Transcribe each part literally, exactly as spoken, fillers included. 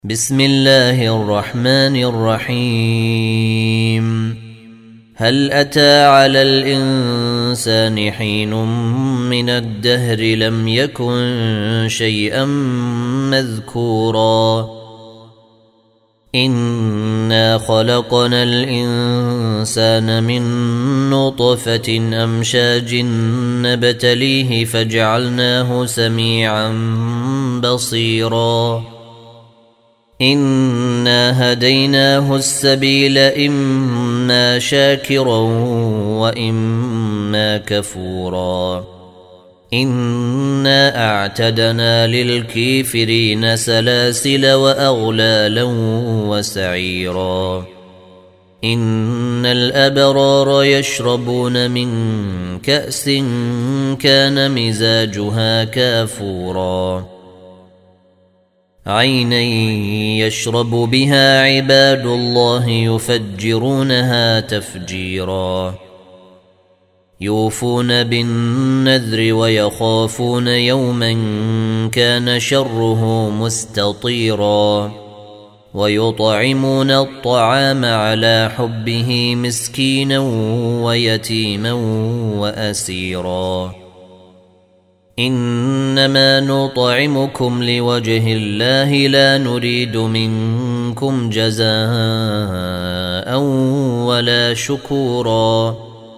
بسم الله الرحمن الرحيم. هل أتى على الإنسان حين من الدهر لم يكن شيئا مذكورا إنا خلقنا الإنسان من نطفة أمشاج نبتليه فجعلناه سميعا بصيرا إنا هديناه السبيل إما شاكرا وإما كفورا إنا أعتدنا للكافرين سلاسل وأغلالا وسعيرا إن الأبرار يشربون من كأس كان مزاجها كافورا عينا يشرب بها عباد الله يفجرونها تفجيرا يوفون بالنذر ويخافون يوما كان شره مستطيرا ويطعمون الطعام على حبه مسكينا ويتيما وأسيرا إنما نطعمكم لوجه الله لا نريد منكم جزاء ولا شكورا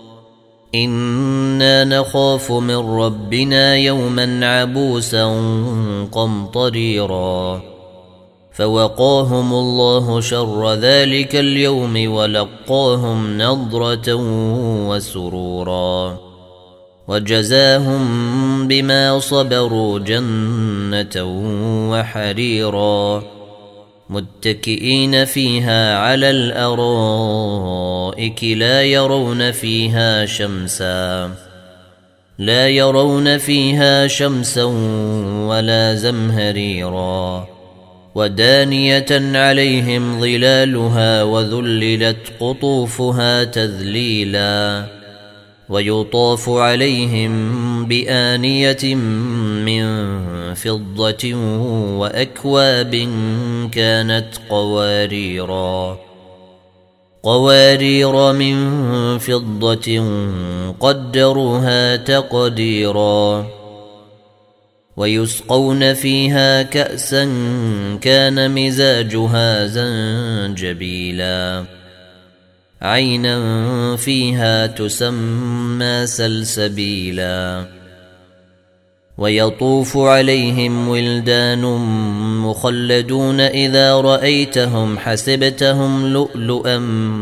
إنا نخاف من ربنا يوما عبوسا قمطريرا فوقاهم الله شر ذلك اليوم ولقاهم نضرة وسرورا وجزاهم بما صبروا جنة وحريرا متكئين فيها على الأرائك لا يرون فيها شمسا لا يرون فيها شمسا ولا زمهريرا ودانية عليهم ظلالها وذللت قطوفها تذليلا ويطاف عليهم بآنية من فضة وأكواب كانت قواريرا قوارير من فضة قدروها تقديرا ويسقون فيها كأسا كان مزاجها زنجبيلا عينا فيها تسمى سلسبيلا ويطوف عليهم ولدان مخلدون إذا رأيتهم حسبتهم لؤلؤا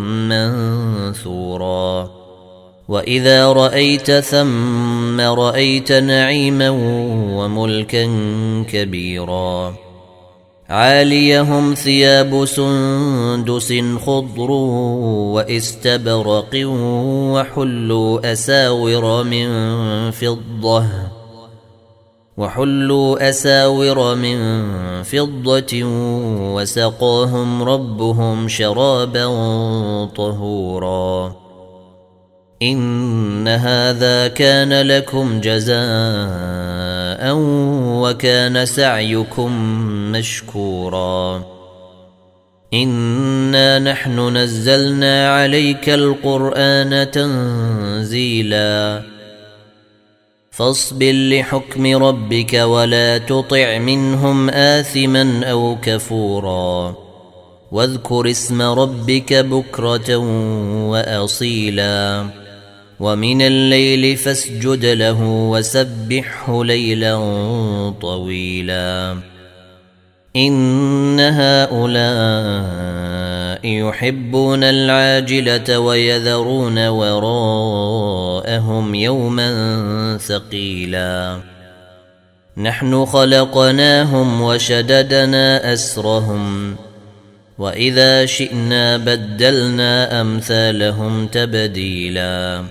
منثورا وإذا رأيت ثم رأيت نعيما وملكا كبيرا عاليهم ثياب سندس خضر واستبرق وحلوا أساور من فضة وحلوا أساور من فضة وسقاهم ربهم شرابا طهورا إن هذا كان لكم جزاء وكان سعيكم مشكورا إنا نحن نزلنا عليك القرآن تنزيلا فاصبر لحكم ربك ولا تطع منهم آثما أو كفورا واذكر اسم ربك بكرة وأصيلا ومن الليل فاسجد له وسبحه ليلا طويلا إن هؤلاء يحبون العاجلة ويذرون وراءهم يوما ثقيلا نحن خلقناهم وشددنا أسرهم وإذا شئنا بدلنا أمثالهم تبديلا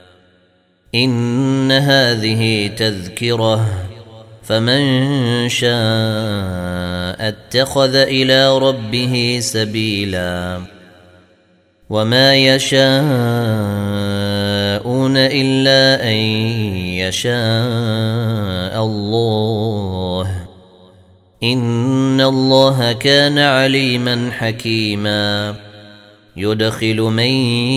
إن هذه تذكرة فمن شاء اتخذ إلى ربه سبيلا وما يشاءون إلا أن يشاء الله إن الله كان عليما حكيما يدخل من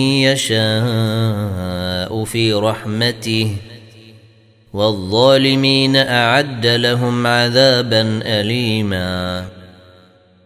يشاء في رحمته والظالمين أعد لهم عذابا أليما